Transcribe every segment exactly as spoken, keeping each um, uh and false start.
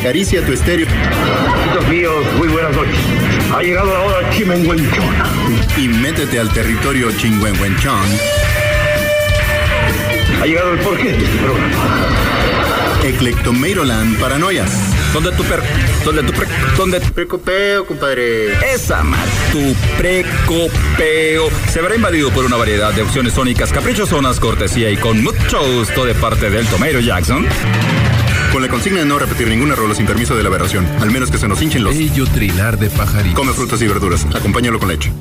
acaricia tu estéreo. Amigos míos, muy buenas noches. Ha llegado la hora Chimenguenchón. Y métete al territorio Chingüengüenchón. Ha llegado el porqué de este programa. Eclectomeiroland Paranoia. ¿Dónde tu per... ¿Dónde tu pre... ¿Dónde tu precopeo, compadre? Esa más, tu precopeo se verá invadido por una variedad de opciones sónicas caprichosonas, cortesía y con mucho gusto de parte del Tomeiro Jackson. Con la consigna de no repetir ninguna rola sin permiso de la aberración, al menos que se nos hinchen los... Bello trinar de pajaritos. Come frutas y verduras, acompáñalo con leche.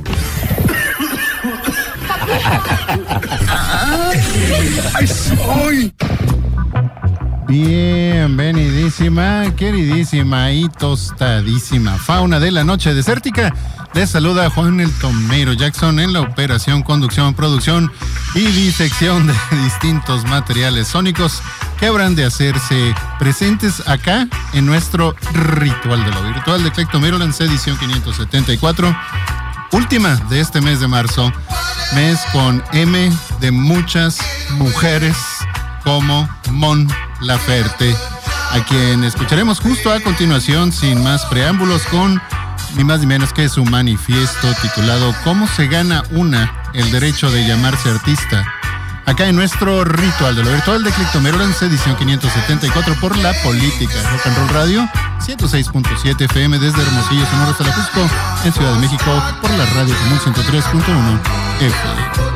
¡Ay, soy! Bienvenidísima, queridísima y tostadísima fauna de la noche desértica. Les saluda Juan el Tomeiro Jackson en la operación, conducción, producción y disección de distintos materiales sónicos que habrán de hacerse presentes acá en nuestro ritual de lo virtual de Eclectomeiroland, edición quinientos setenta y cuatro, última de este mes de marzo, mes con M de muchas mujeres como Mon Laferte, a quien escucharemos justo a continuación, sin más preámbulos, con ni más ni menos que su manifiesto titulado ¿Cómo se gana una el derecho de llamarse artista? Acá en nuestro ritual de lo virtual de Eclectomeiroland, edición quinientos setenta y cuatro por La Política Rock and Roll Radio, ciento seis punto siete F M desde Hermosillo, Sonora hasta la Cusco, en Ciudad de México por la Radio Común ciento tres punto uno F M.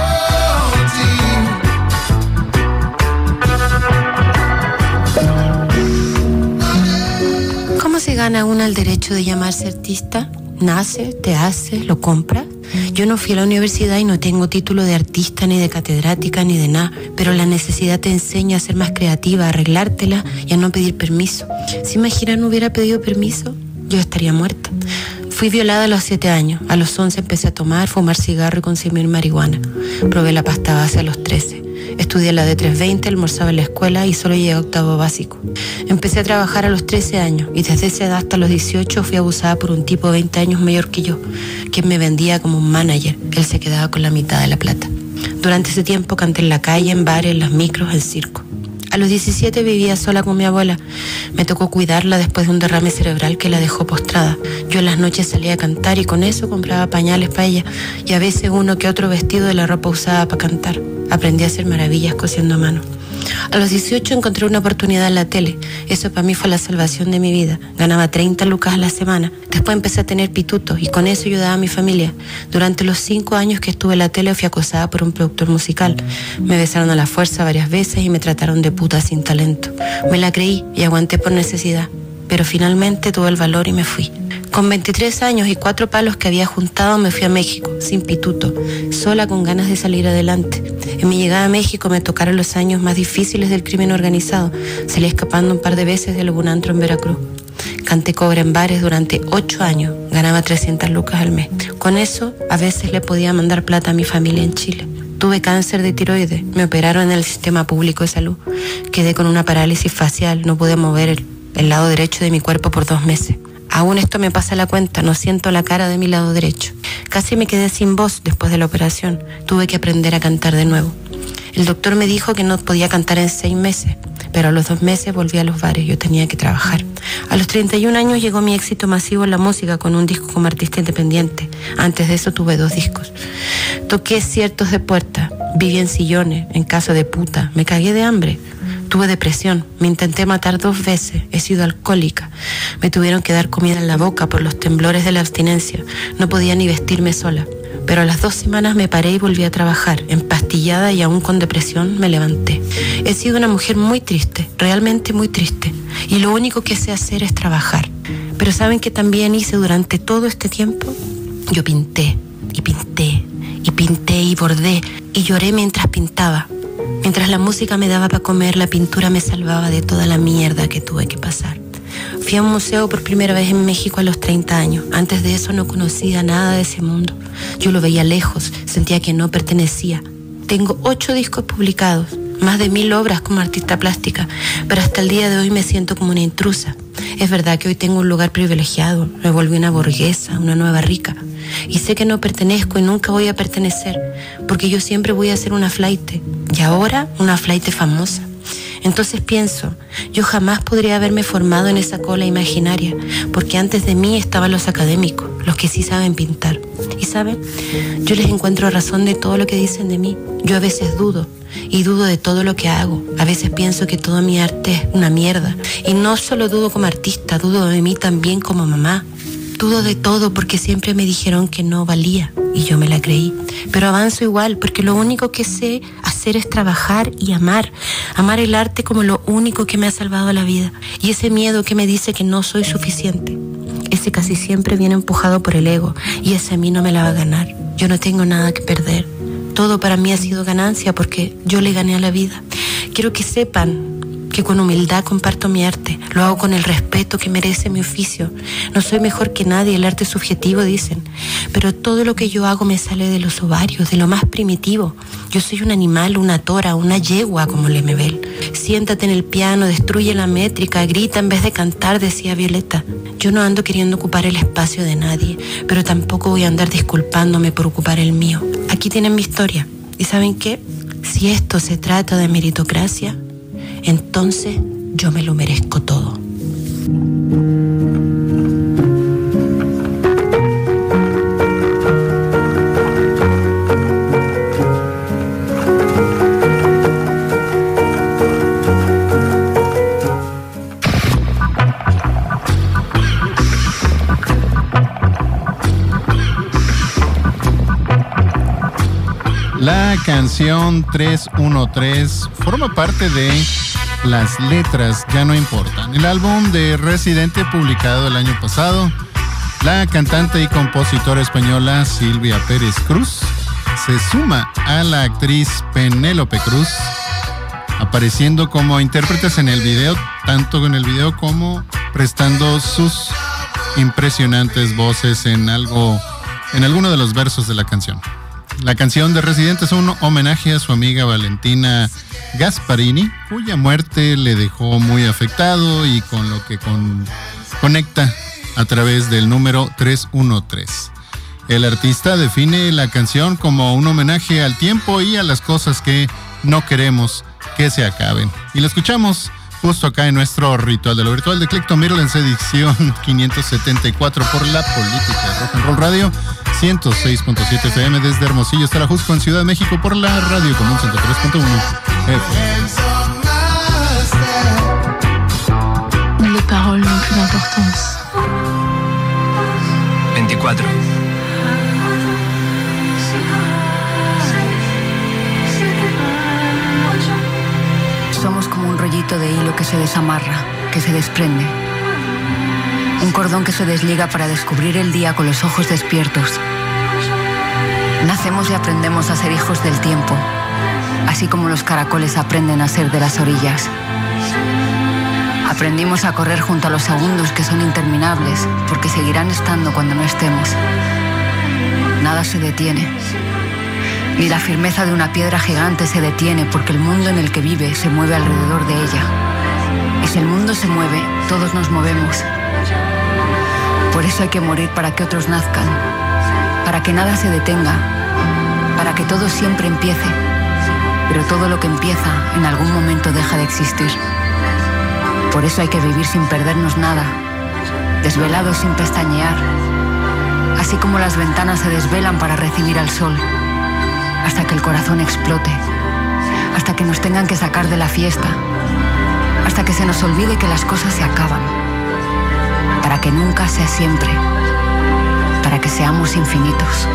¿Cómo se gana una el derecho de llamarse artista? Nace, te hace, lo compra. Yo no fui a la universidad y no tengo título de artista, ni de catedrática, ni de nada, pero la necesidad te enseña a ser más creativa, a arreglártela y a no pedir permiso. Si Majira no hubiera pedido permiso, yo estaría muerta. Fui violada a los siete años. A los once empecé a tomar, fumar cigarro y consumir marihuana. Probé la pasta base a los trece. Estudié la D trescientos veinte, almorzaba en la escuela y solo llegué a octavo básico. Empecé a trabajar a los trece años y desde esa edad hasta los dieciocho fui abusada por un tipo de veinte años mayor que yo, quien me vendía como un manager. Él se quedaba con la mitad de la plata. Durante ese tiempo canté en la calle, en bares, en las micros, en circo. A los diecisiete vivía sola con mi abuela. Me tocó cuidarla después de un derrame cerebral que la dejó postrada. Yo en las noches salía a cantar y con eso compraba pañales para ella y a veces uno que otro vestido de la ropa usada para cantar. Aprendí a hacer maravillas cosiendo a mano. A los dieciocho encontré una oportunidad en la tele. Eso para mí fue la salvación de mi vida. Ganaba treinta lucas a la semana. Después empecé a tener pitutos y con eso ayudaba a mi familia. Durante los cinco años que estuve en la tele fui acosada por un productor musical. Me besaron a la fuerza varias veces y me trataron de puta sin talento. Me la creí y aguanté por necesidad. Pero finalmente tuve el valor y me fui. Con veintitrés años y cuatro palos que había juntado me fui a México, sin pituto, sola con ganas de salir adelante. En mi llegada a México me tocaron los años más difíciles del crimen organizado. Salí escapando un par de veces de algún antro en Veracruz. Canté cobre en bares durante ocho años, ganaba trescientas lucas al mes. Con eso, a veces le podía mandar plata a mi familia en Chile. Tuve cáncer de tiroides, me operaron en el sistema público de salud. Quedé con una parálisis facial, no pude mover el, el lado derecho de mi cuerpo por dos meses. Aún esto me pasa la cuenta, no siento la cara de mi lado derecho. Casi me quedé sin voz después de la operación. Tuve que aprender a cantar de nuevo. El doctor me dijo que no podía cantar en seis meses, pero a los dos meses volví a los bares, yo tenía que trabajar. A los treinta y un años llegó mi éxito masivo en la música con un disco como artista independiente. Antes de eso tuve dos discos. Toqué ciertos de puerta, viví en sillones, en casa de puta, me cagué de hambre. Tuve depresión, me intenté matar dos veces, he sido alcohólica. Me tuvieron que dar comida en la boca por los temblores de la abstinencia. No podía ni vestirme sola. Pero a las dos semanas me paré y volví a trabajar. Empastillada y aún con depresión me levanté. He sido una mujer muy triste, realmente muy triste. Y lo único que sé hacer es trabajar. Pero ¿saben qué también hice durante todo este tiempo? Yo pinté, y pinté, y pinté, y bordé, y lloré mientras pintaba. Mientras la música me daba para comer, la pintura me salvaba de toda la mierda que tuve que pasar. Fui a un museo por primera vez en México a los treinta años. Antes de eso no conocía nada de ese mundo. Yo lo veía lejos, sentía que no pertenecía. Tengo ocho discos publicados, más de mil obras como artista plástica, pero hasta el día de hoy me siento como una intrusa. Es verdad que hoy tengo un lugar privilegiado, me volví una burguesa, una nueva rica. Y sé que no pertenezco y nunca voy a pertenecer, porque yo siempre voy a ser una flaite, y ahora una flaite famosa. Entonces pienso, yo jamás podría haberme formado en esa cola imaginaria, porque antes de mí estaban los académicos, los que sí saben pintar. Y saben, yo les encuentro razón de todo lo que dicen de mí. Yo a veces dudo, y dudo de todo lo que hago. A veces pienso que todo mi arte es una mierda. Y no solo dudo como artista, dudo de mí también como mamá. Dudo de todo porque siempre me dijeron que no valía y yo me la creí. Pero avanzo igual porque lo único que sé hacer es trabajar y amar. Amar el arte como lo único que me ha salvado la vida. Y ese miedo que me dice que no soy suficiente, ese casi siempre viene empujado por el ego y ese a mí no me la va a ganar. Yo no tengo nada que perder. Todo para mí ha sido ganancia porque yo le gané a la vida. Quiero que sepan que con humildad comparto mi arte. Lo hago con el respeto que merece mi oficio. No soy mejor que nadie, el arte es subjetivo, dicen. Pero todo lo que yo hago me sale de los ovarios, de lo más primitivo. Yo soy un animal, una tora, una yegua, como Lemebel. Siéntate en el piano, destruye la métrica, grita en vez de cantar, decía Violeta. Yo no ando queriendo ocupar el espacio de nadie, pero tampoco voy a andar disculpándome por ocupar el mío. Aquí tienen mi historia. ¿Y saben qué? Si esto se trata de meritocracia, entonces yo me lo merezco todo. La canción tres uno tres forma parte de Las letras ya no importan, el álbum de Residente publicado el año pasado. La cantante y compositora española Silvia Pérez Cruz se suma a la actriz Penélope Cruz, apareciendo como intérpretes en el video, tanto en el video como prestando sus impresionantes voces en algo, en alguno de los versos de la canción. La canción de Residente es un homenaje a su amiga Valentina Gasparini, cuya muerte le dejó muy afectado y con lo que con, conecta a través del número tres uno tres. El artista define la canción como un homenaje al tiempo y a las cosas que no queremos que se acaben. Y la escuchamos justo acá en nuestro Ritual de lo Virtual de Click to Mirrorlands, edición quinientos setenta y cuatro por La Política Rock and Roll Radio, ciento seis punto siete F M desde Hermosillo hasta la Jusco en Ciudad de México por la Radio Común ciento tres punto uno F M. Les paroles n'ont plus d'importance. veinticuatro. Somos como un rollito de hilo que se desamarra, que se desprende. Un cordón que se desliga para descubrir el día con los ojos despiertos. Nacemos y aprendemos a ser hijos del tiempo, así como los caracoles aprenden a ser de las orillas. Aprendimos a correr junto a los segundos que son interminables, porque seguirán estando cuando no estemos. Nada se detiene. Ni la firmeza de una piedra gigante se detiene, porque el mundo en el que vive se mueve alrededor de ella. Y si el mundo se mueve, todos nos movemos. Por eso hay que morir para que otros nazcan, para que nada se detenga, para que todo siempre empiece. Pero todo lo que empieza en algún momento deja de existir. Por eso hay que vivir sin perdernos nada, desvelados sin pestañear, así como las ventanas se desvelan para recibir al sol, hasta que el corazón explote, hasta que nos tengan que sacar de la fiesta, hasta que se nos olvide que las cosas se acaban, para que nunca sea siempre, para que seamos infinitos.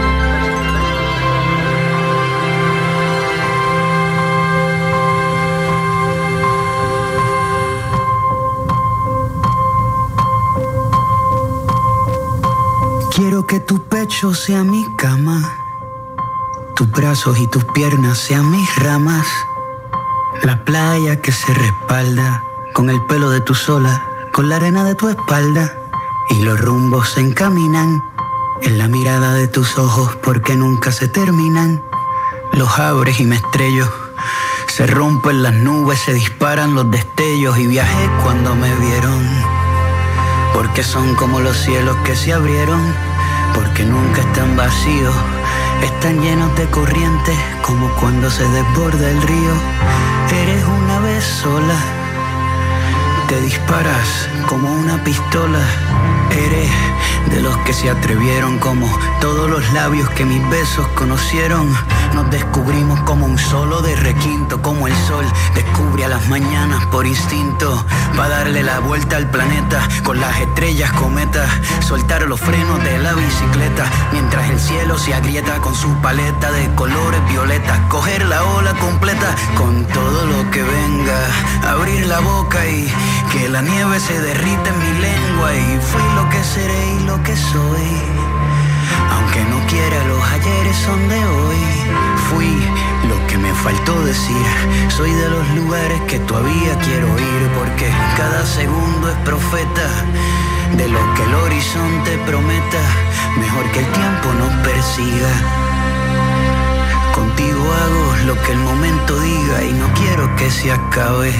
Quiero que tu pecho sea mi cama, tus brazos y tus piernas sean mis ramas, la playa que se respalda con el pelo de tu sola, con la arena de tu espalda, y los rumbos se encaminan en la mirada de tus ojos porque nunca se terminan. Los abres y me estrello, se rompen las nubes, se disparan los destellos, y viajé cuando me vieron, porque son como los cielos que se abrieron, porque nunca están vacíos, están llenos de corrientes como cuando se desborda el río. Eres una vez quieres sola. Te disparas como una pistola. Eres de los que se atrevieron, como todos los labios que mis besos conocieron. Nos descubrimos como un solo de requinto, como el sol descubre a las mañanas por instinto, pa' darle la vuelta al planeta con las estrellas cometas, soltar los frenos de la bicicleta mientras el cielo se agrieta con su paleta de colores violetas, coger la ola completa con todo lo que venga, abrir la boca y que la nieve se derrita en mi lengua. Y fui lo que seré y lo que soy, aunque no quiera, los ayeres son de hoy. Fui lo que me faltó decir, soy de los lugares que todavía quiero ir, porque cada segundo es profeta de lo que el horizonte prometa. Mejor que el tiempo nos persiga. Contigo hago lo que el momento diga y no quiero que se acabe.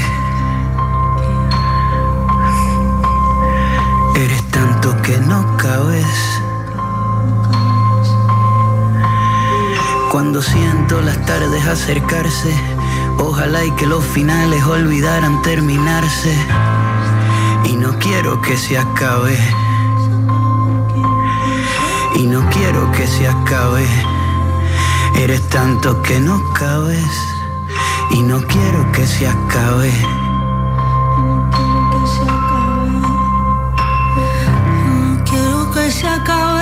Eres tanto que no cabes. Cuando siento las tardes acercarse, ojalá y que los finales olvidaran terminarse. Y no quiero que se acabe. Y no quiero que se acabe. Eres tanto que no cabes. Y no quiero que se acabe. No quiero que se acabe.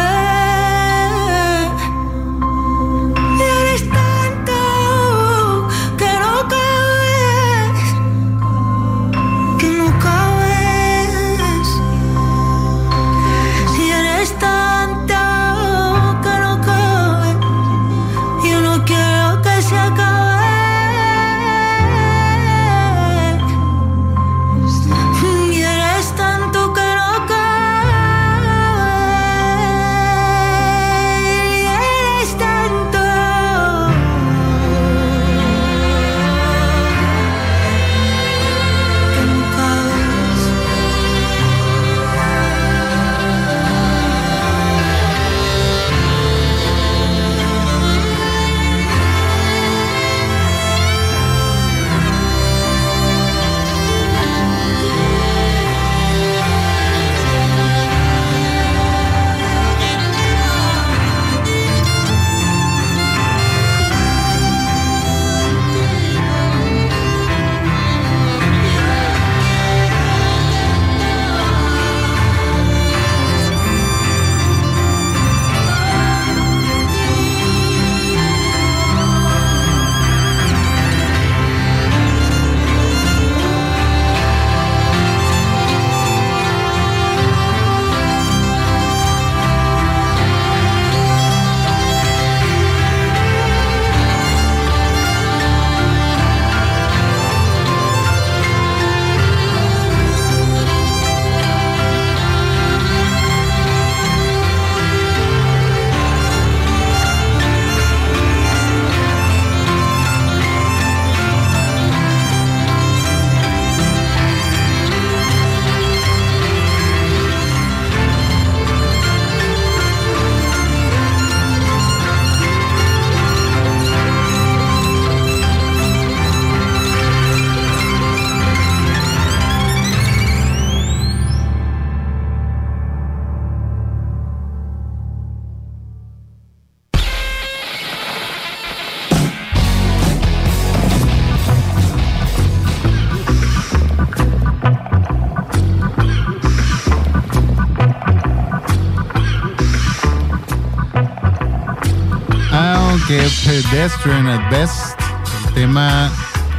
Pedestrian at Best, el tema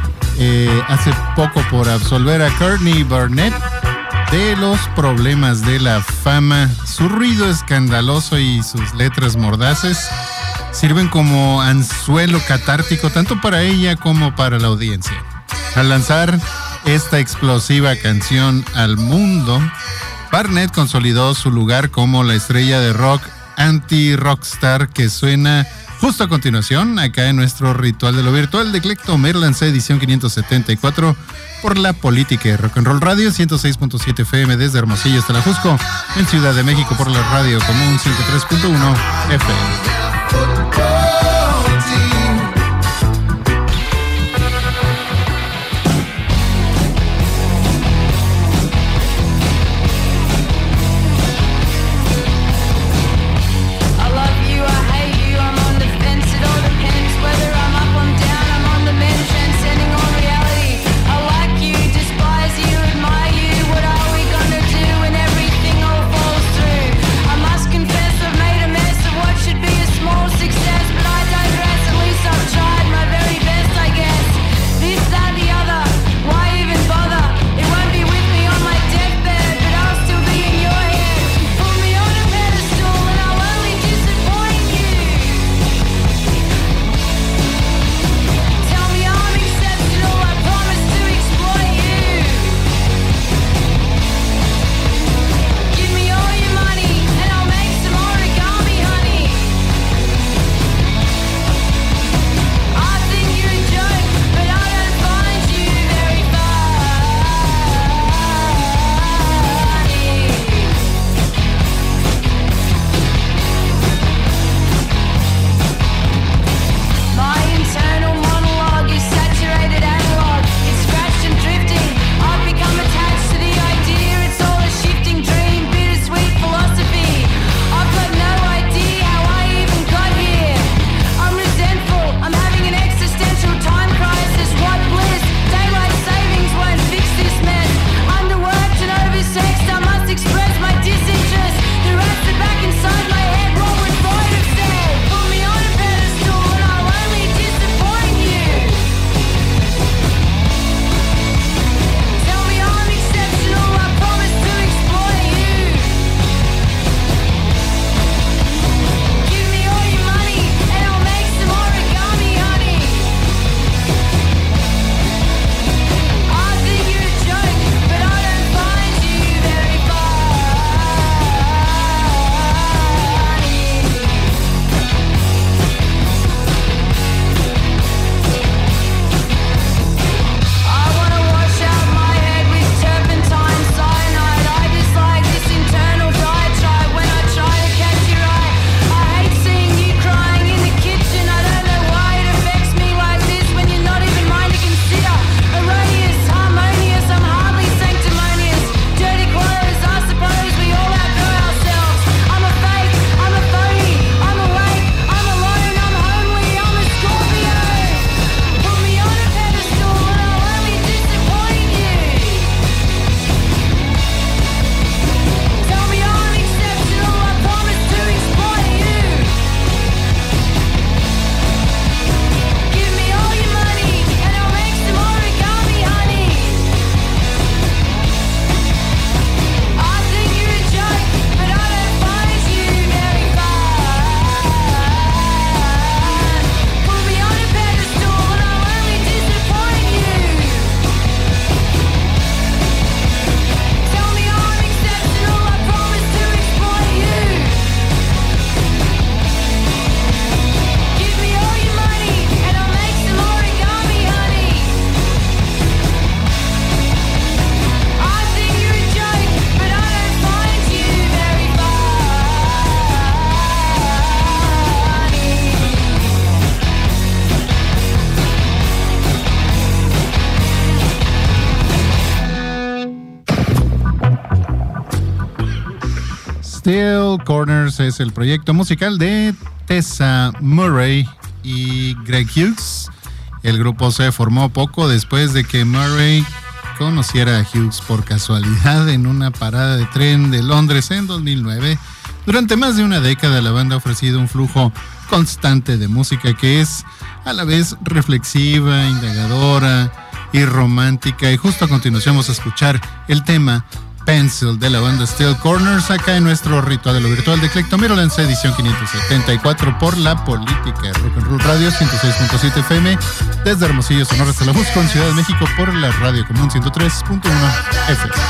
eh, hace poco por absolver a Courtney Barnett de los problemas de la fama. Su ruido escandaloso y sus letras mordaces sirven como anzuelo catártico tanto para ella como para la audiencia. Al lanzar esta explosiva canción al mundo, Barnett consolidó su lugar como la estrella de rock anti-rockstar que suena justo a continuación, acá en nuestro ritual de lo virtual de Clecto Merlance, edición quinientos setenta y cuatro, por la política de Rock and Roll Radio, ciento seis punto siete F M desde Hermosillo hasta La Jusco, en Ciudad de México por la Radio Común ciento tres punto uno F M. Still Corners es el proyecto musical de Tessa Murray y Greg Hughes. El grupo se formó poco después de que Murray conociera a Hughes por casualidad en una parada de tren de Londres en dos mil nueve. Durante más de una década la banda ha ofrecido un flujo constante de música que es a la vez reflexiva, indagadora y romántica. Y justo a continuación vamos a escuchar el tema Pencil de la banda Still Corners acá en nuestro Ritual de lo Virtual de Clectomerolands, edición quinientos setenta y cuatro por La Política, Rock and Roll Radio ciento seis punto siete F M, desde Hermosillo, Sonora hasta La Jusco, en Ciudad de México por la Radio Común ciento tres punto uno F M.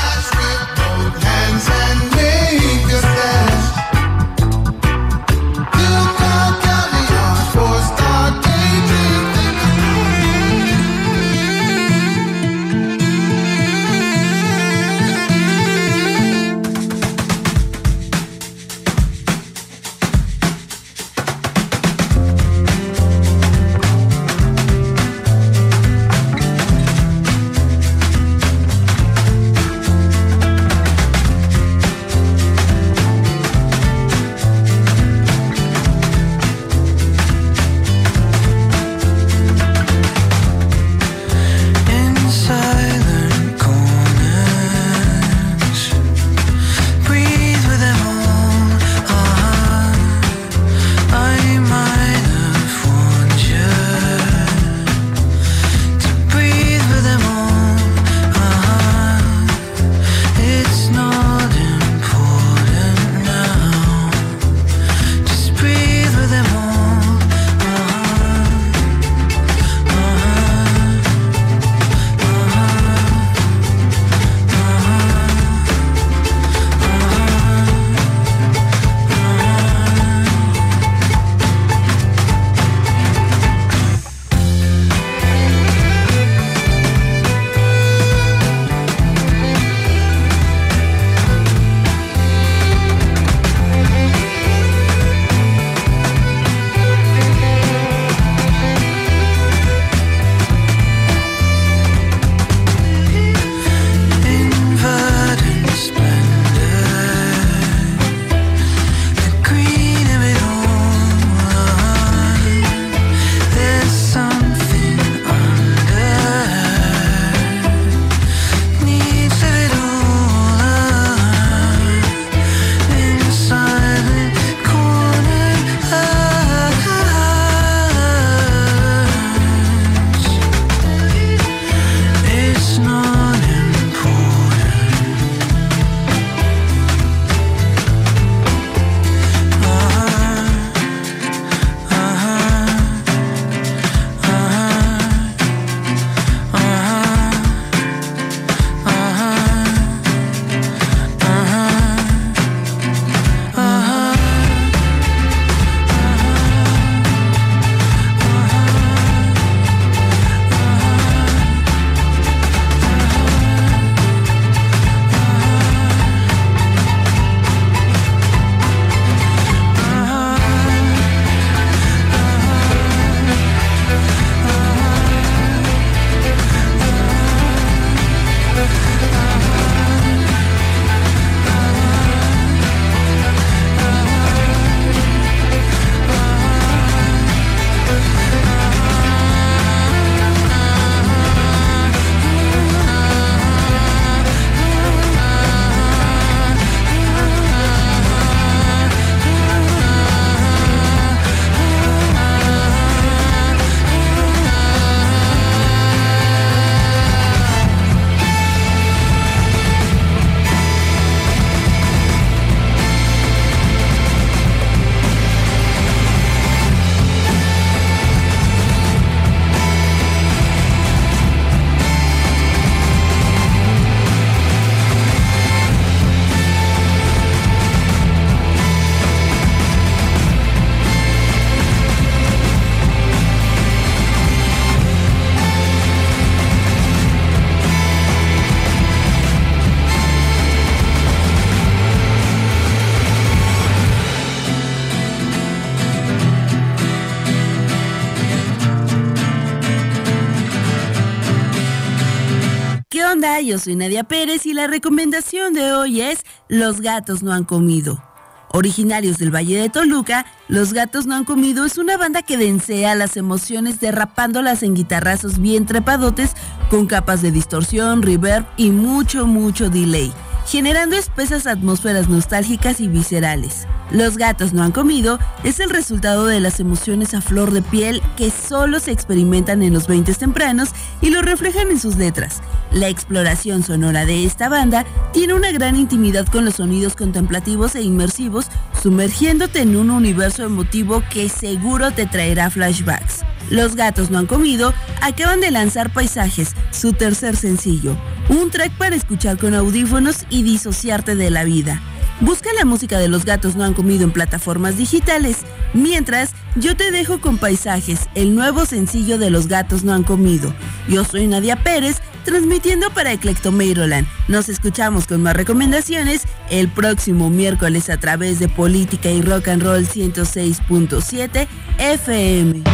Yo soy Nadia Pérez y la recomendación de hoy es Los gatos no han comido. Originarios del Valle de Toluca, Los Gatos No Han Comido es una banda que densea las emociones derrapándolas en guitarrazos bien trepadotes con capas de distorsión, reverb y mucho, mucho delay, generando espesas atmósferas nostálgicas y viscerales. Los Gatos No Han Comido es el resultado de las emociones a flor de piel que solo se experimentan en los veintes tempranos y lo reflejan en sus letras. La exploración sonora de esta banda tiene una gran intimidad con los sonidos contemplativos e inmersivos, sumergiéndote en un universo emotivo que seguro te traerá flashbacks. Los Gatos No Han Comido acaban de lanzar Paisajes, su tercer sencillo, un track para escuchar con audífonos y disociarte de la vida. Busca la música de Los Gatos No Han Comido en plataformas digitales. Mientras, yo te dejo con Paisajes, el nuevo sencillo de Los Gatos No Han Comido. Yo soy Nadia Pérez, transmitiendo para Eclectomeiroland. Nos escuchamos con más recomendaciones el próximo miércoles a través de Política y Rock and Roll ciento seis punto siete F M.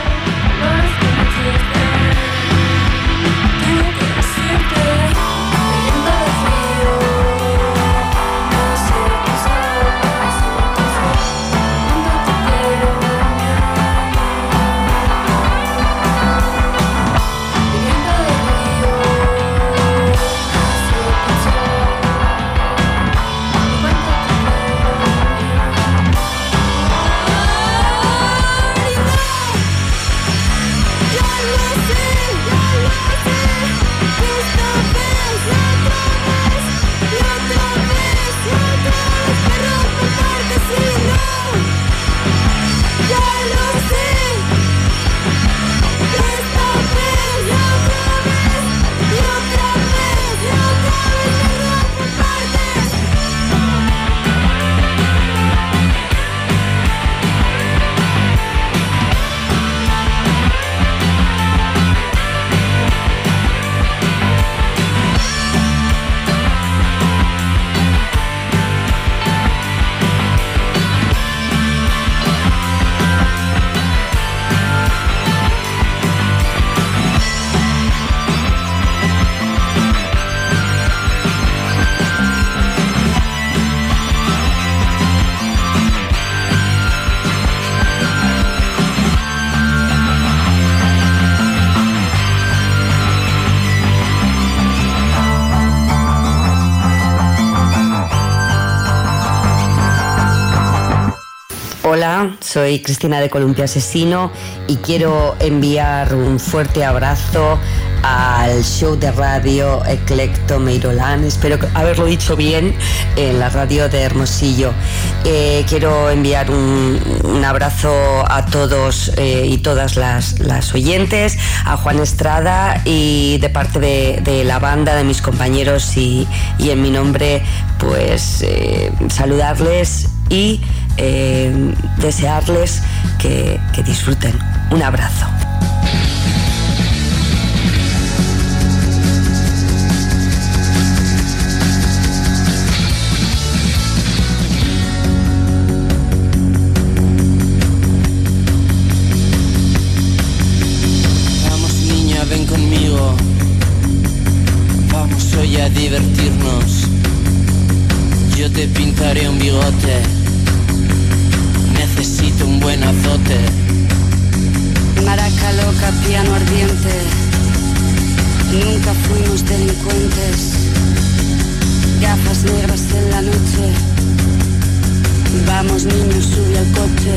Hola, soy Cristina de Columpio Asesino y quiero enviar un fuerte abrazo al show de radio Eclectomeiroland, espero haberlo dicho bien, en la radio de Hermosillo. Eh, quiero enviar un, un abrazo a todos eh, y todas las, las oyentes, a Juan Estrada, y de parte de, de la banda, de mis compañeros y, y en mi nombre, pues eh, saludarles y eh, desearles que, que disfruten. Un abrazo. A divertirnos, yo te pintaré un bigote, necesito un buen azote. Maraca loca, piano ardiente, nunca fuimos delincuentes. Gafas negras en la noche, vamos niños, sube al coche.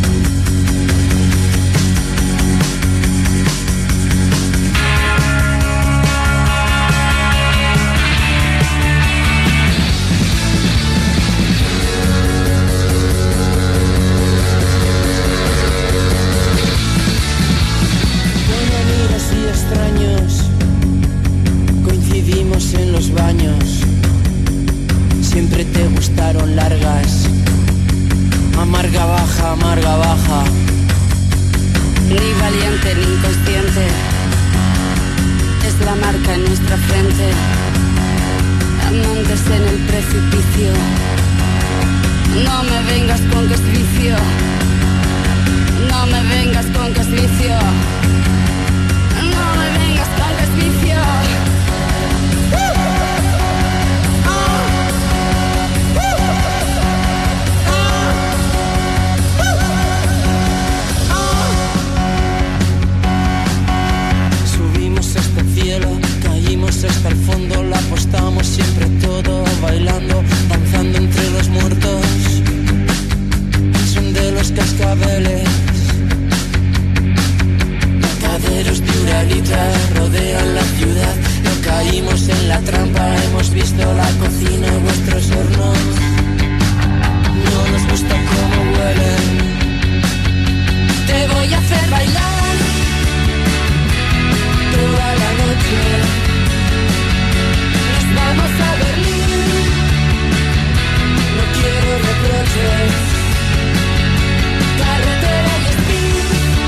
Coincidimos en los baños, siempre te gustaron largas, amarga baja, amarga baja. Ni valiente ni inconsciente, es la marca en nuestra frente, amantes en el precipicio. No me vengas con que es vicio, no me vengas con que es vicio. No me vengas con que es vicio. Uh. Uh. Uh. Uh. la trampa, hemos visto la cocina y vuestros hornos. No nos gusta cómo huelen. Te voy a hacer bailar toda la noche. Nos vamos a Berlín. No quiero reproches. Carretera y speed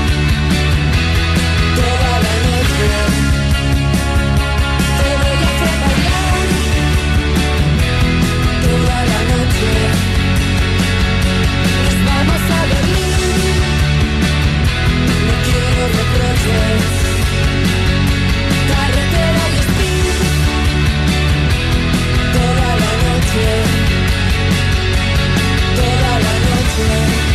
toda la noche. Te voy a hacer bailar toda la noche. Nos vamos a Berlín. No quiero reproches. Carretera y speed toda la noche. Toda la noche.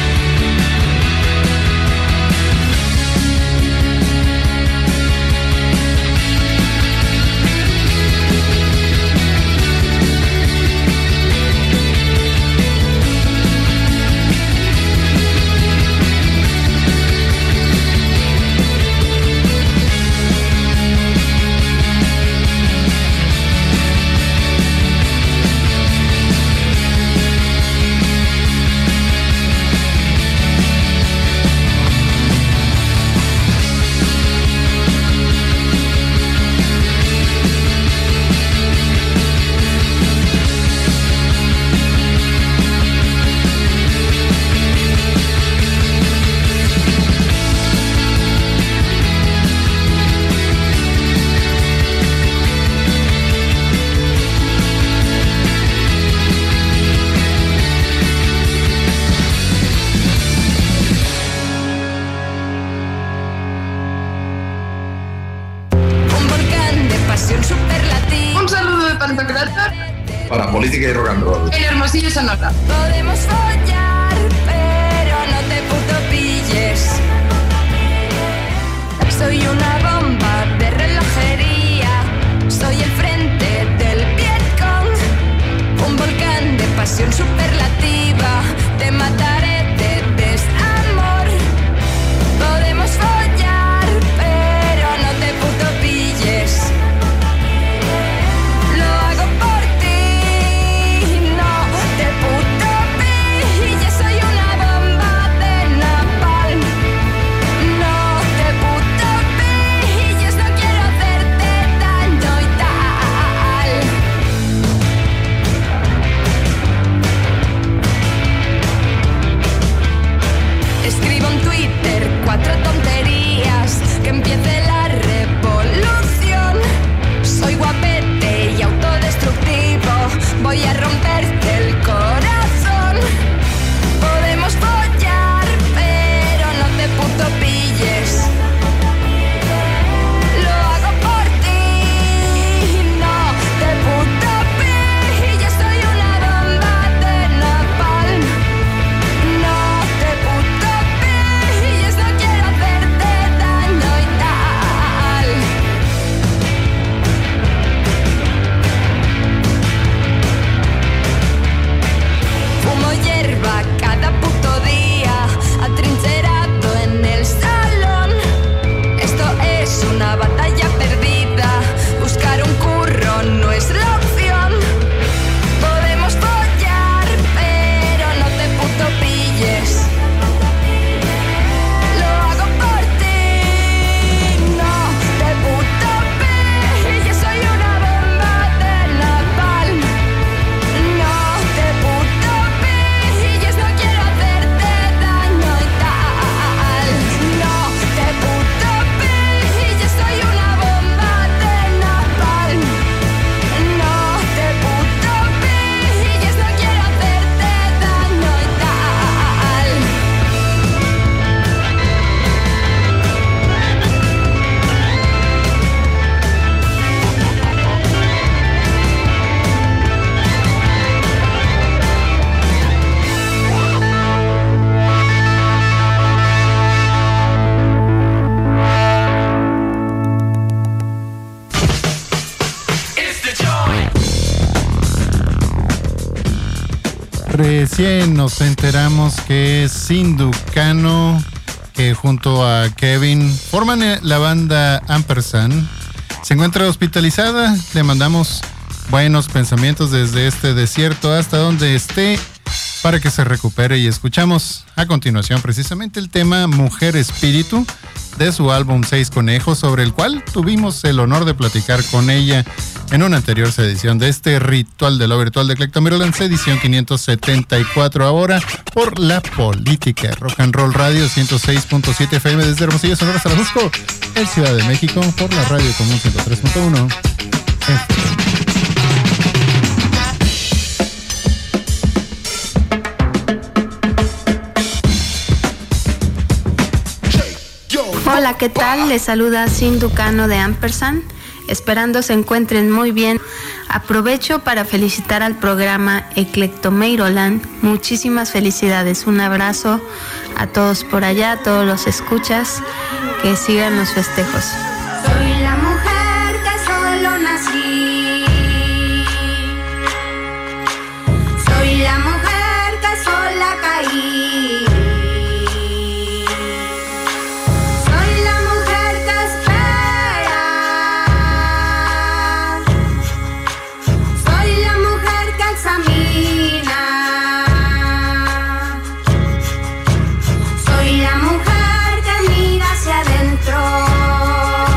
Para política y rock and roll. En Hermosillo, Sonora. Podemos follar, pero no te puto pilles. Soy una bomba de relojería. Soy el frente del Vietcong. Un volcán de pasión superlativa. Te mataré de desamor. Podemos follar, pero no te puto pilles. Cuatro tonterías, que empiece la revolución. Soy guapete y autodestructivo. Voy a romperte el corazón. Podemos follar, pero no te puto pilles. Lo hago por ti, no te puto pilles. Soy una bomba de napalm. No te puto pilles. No quiero hacerte daño y tal. Fumo hierba cada puto día, atrincherado en el salón. Esto es una batalla perdida. Buscar un curro no es la opción. Podemos follar, pero no te puto pilles. Lo hago por ti, no te puto pilles. Soy una bomba de napalm. No te puto pilles. No quiero hacerte daño y tal. No te puto pilles. Soy una bomba de napalm. No te puto pilles. No quiero hacerte daño y tal. Recién nos enteramos que Sindhu Kano, que junto a Kevin forman la banda Ampersand, se encuentra hospitalizada. Le mandamos buenos pensamientos desde este desierto hasta donde esté para que se recupere. Y escuchamos a continuación precisamente el tema Mujer Espíritu de su álbum Seis Conejos, sobre el cual tuvimos el honor de platicar con ella en una anterior edición de este Ritual de lo Virtual de Eclectomeroland, edición quinientos setenta y cuatro, ahora por La Política, Rock and Roll Radio ciento seis punto siete F M desde Hermosillo, Sonora, Salajusco, en Ciudad de México, por la Radio Común ciento tres punto uno F M. Hola, ¿qué tal? Les saluda Sin Ducano de Ampersand. Esperando se encuentren muy bien. Aprovecho para felicitar al programa Eclectomeroland. Muchísimas felicidades. Un abrazo a todos por allá, a todos los escuchas. Que sigan los festejos. Soy la mujer que solo nací. Soy la mujer que sola caí. Soy la mujer que mira hacia adentro.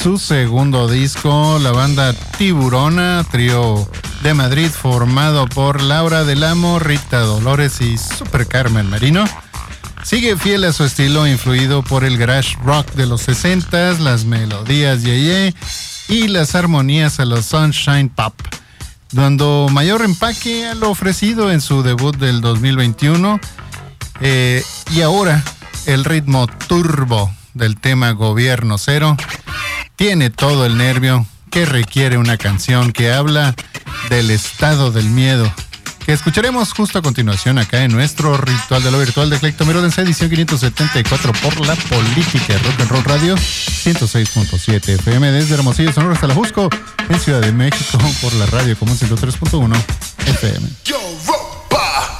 su segundo disco, la banda Tiburona, trío de Madrid formado por Laura del Amo, Rita Dolores y Super Carmen Marino. Sigue fiel a su estilo, influido por el garage rock de los sesentas, las melodías yeye y las armonías a los Sunshine Pop, dando mayor empaque a lo ofrecido en su debut del dos mil veintiuno. Eh, y ahora el ritmo turbo del tema Gobierno Cero tiene todo el nervio que requiere una canción que habla del estado del miedo, que escucharemos justo a continuación acá en nuestro Ritual de lo Virtual de Eclecto Merolense, edición quinientos setenta y cuatro por la Política Rock and Roll Radio ciento seis punto siete F M desde Hermosillo, Sonora hasta La Jusco, en Ciudad de México por la Radio Común ciento tres punto uno F M. Yo, Ropa.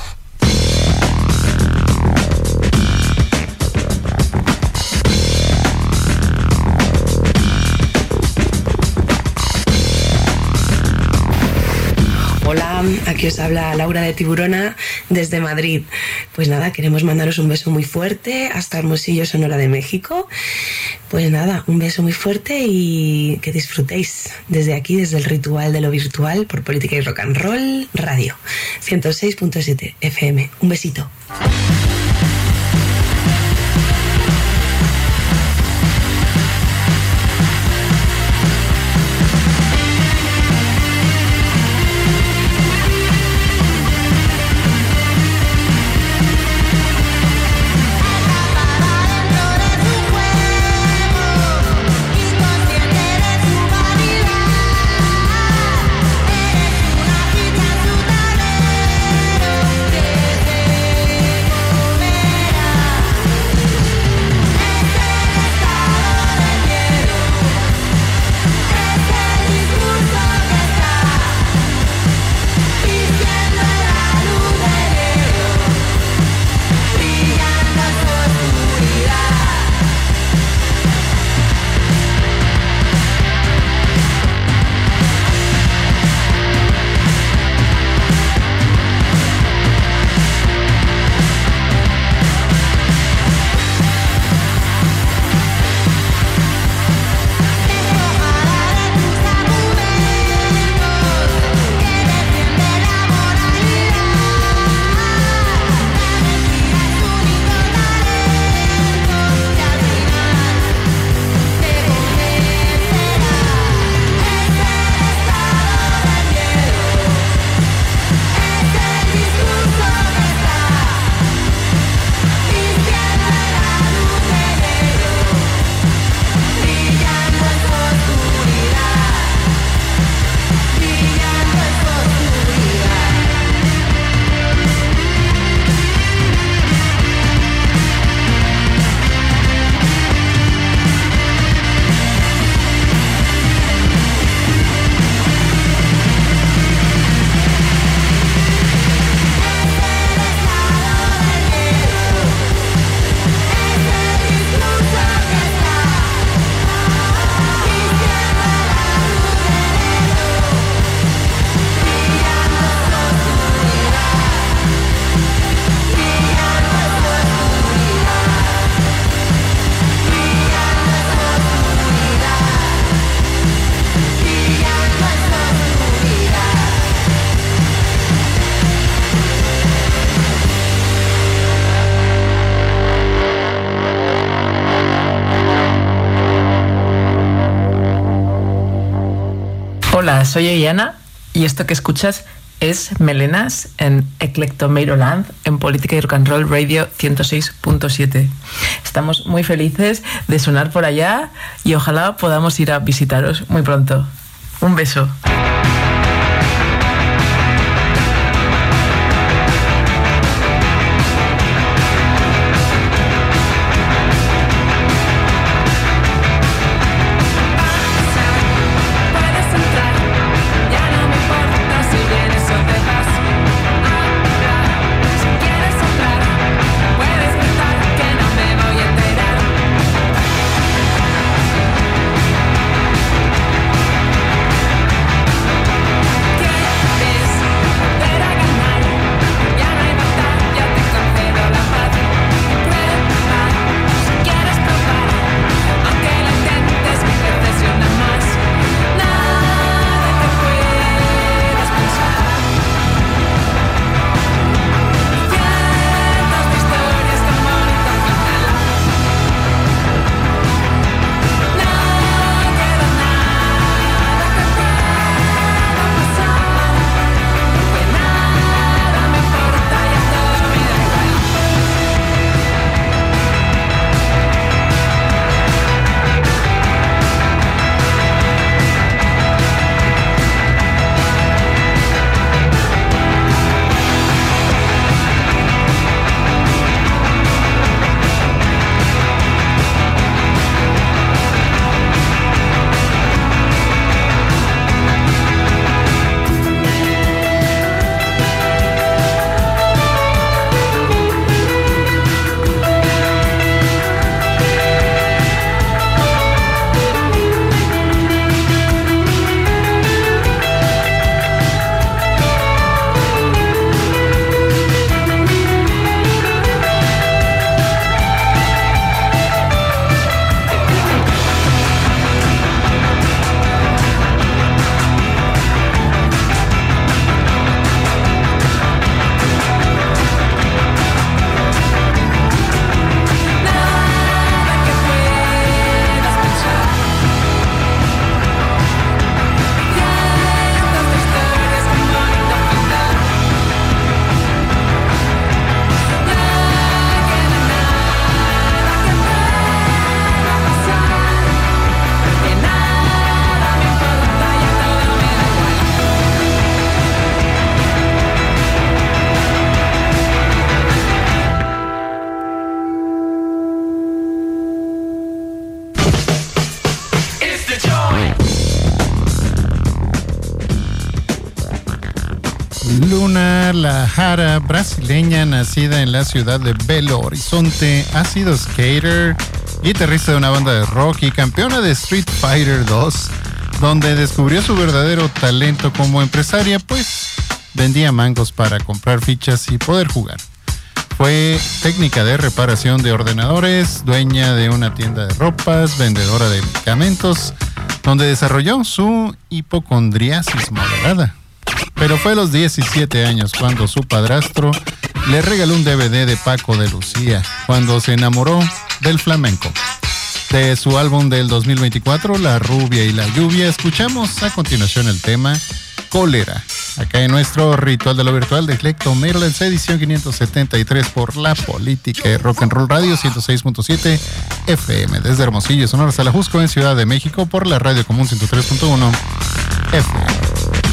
Hola, aquí os habla Laura de Tiburona desde Madrid. Pues nada, queremos mandaros un beso muy fuerte hasta Hermosillo, Sonora de México. Pues nada, un beso muy fuerte y que disfrutéis desde aquí, desde el Ritual de lo Virtual por Política y Rock and Roll Radio ciento seis punto siete F M. Un besito. Hola, soy Oyana y esto que escuchas es Melenas en Eclecto Meiroland en Política y Rock and Roll Radio ciento seis punto siete. Estamos muy felices de sonar por allá y ojalá podamos ir a visitaros muy pronto. Un beso. We'll be right back. Luna La Jara, brasileña, nacida en la ciudad de Belo Horizonte, ha sido skater, guitarrista de una banda de rock y campeona de Street Fighter dos, donde descubrió su verdadero talento como empresaria, pues vendía mangos para comprar fichas y poder jugar. Fue técnica de reparación de ordenadores, dueña de una tienda de ropas, vendedora de medicamentos, donde desarrolló su hipocondriasis moderada. Pero fue a los diecisiete años cuando su padrastro le regaló un D V D de Paco de Lucía, cuando se enamoró del flamenco. De su álbum del dos mil veinticuatro, La Rubia y la Lluvia, escuchamos a continuación el tema Cólera, acá en nuestro Ritual de lo Virtual de Eclecto Maryland, edición quinientos setenta y tres por La Política y Rock and Roll Radio ciento seis punto siete F M, desde Hermosillo, Sonora, hasta la Jusco en Ciudad de México por la Radio Común ciento tres punto uno F M.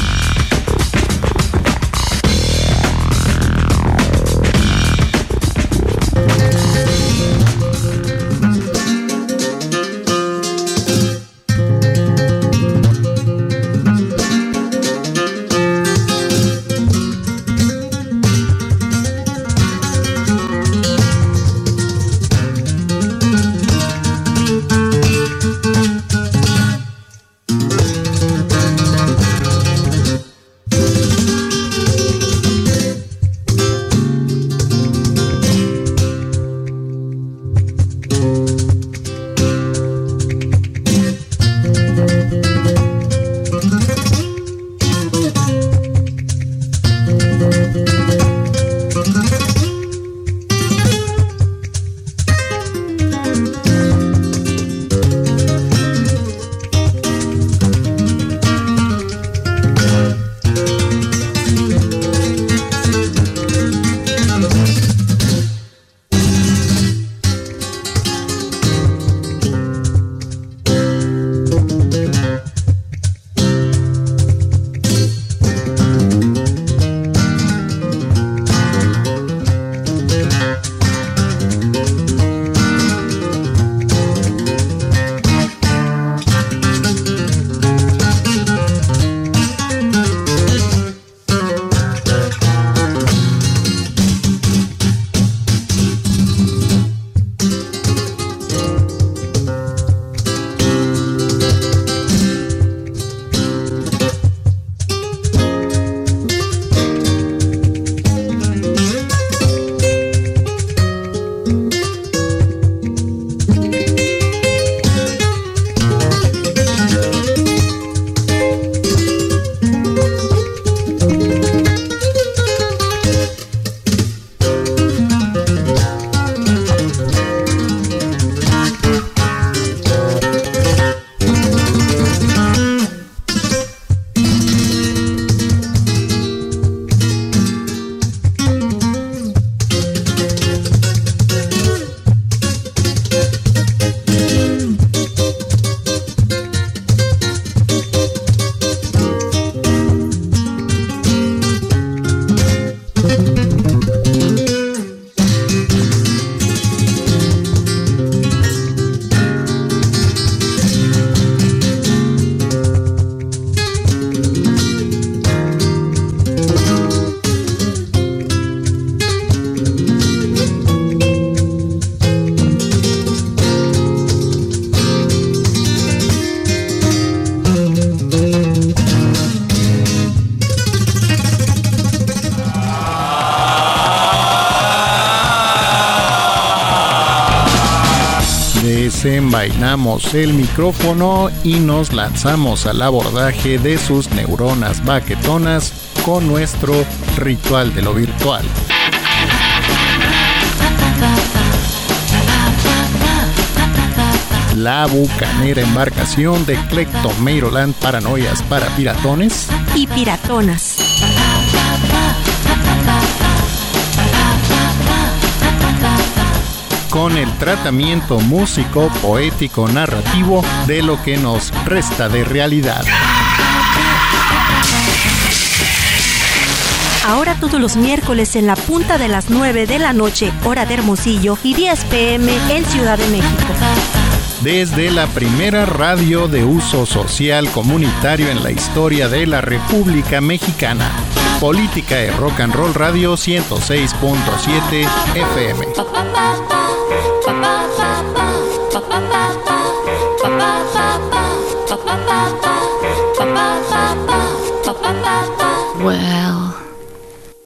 Desenvainamos el micrófono y nos lanzamos al abordaje de sus neuronas baquetonas con nuestro Ritual de lo Virtual. La bucanera embarcación de Eclecto Maryland, paranoias para piratones y piratonas. Con el tratamiento músico, poético, narrativo de lo que nos resta de realidad. Ahora todos los miércoles en la punta de las nueve de la noche, hora de Hermosillo, y diez pm en Ciudad de México. Desde la primera radio de uso social comunitario en la historia de la República Mexicana. Política y Rock and Roll Radio ciento seis punto siete F M. Well,